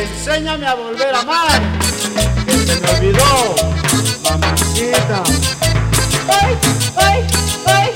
Enséñame a volver a amar, que se me olvidó, mamacita. ¡Ay, ay, ay!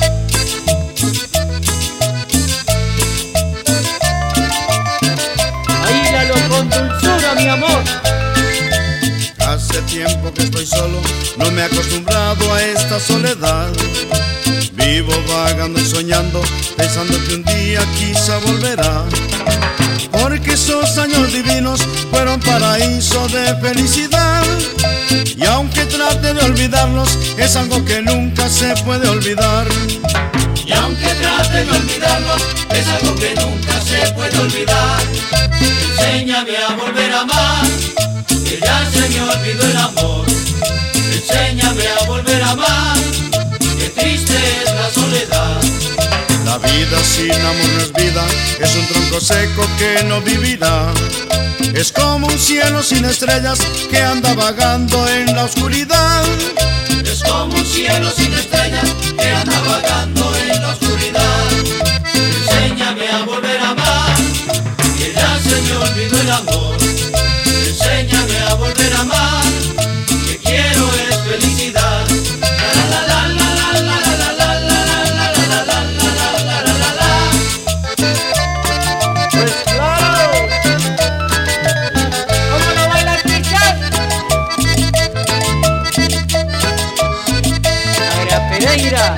Aílalo con dulzura, mi amor. Hace tiempo que estoy solo, no me he acostumbrado a esta soledad. Vivo vagando y soñando, pensando que un día quizá volverá. Porque esos años divinos fueron paraíso de felicidad. Y aunque trate de olvidarlos, es algo que nunca se puede olvidar. Y aunque trate de olvidarlos, es algo que nunca se puede olvidar. Enséñame a volver a amar, que ya se me olvidó el amor. Enséñame a volver a amar, que triste es la soledad. La vida sin amor no es vida, es un tronco seco que no vivirá. Es como un cielo sin estrellas que anda vagando en la oscuridad. Es como un cielo sin estrellas que anda vagando en la oscuridad. Enséñame a volver a amar, que ya se me olvidó el amor. Enséñame a volver a amar, que quiero es felicidad. La la la la la la la la la la la la la la la la la. Pues claro. ¿Cómo no baila el Cristian? Agra Pereira.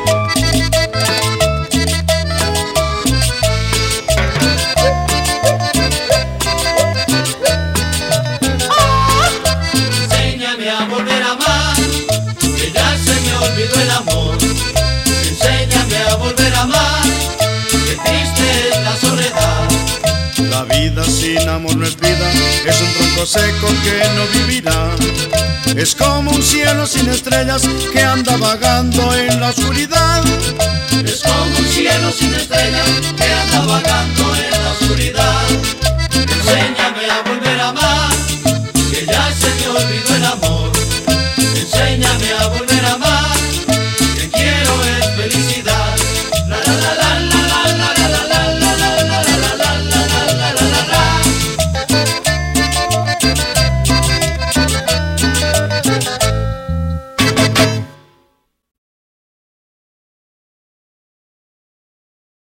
Enséñame a volver a amar, que ya se me olvidó el amor. Enséñame a volver a amar, que triste es la soledad. La vida sin amor no es vida, es un tronco seco que no vivirá. Es como un cielo sin estrellas que anda vagando en la oscuridad. Es como un cielo sin estrellas que anda vagando en la oscuridad. Enséñame a volver a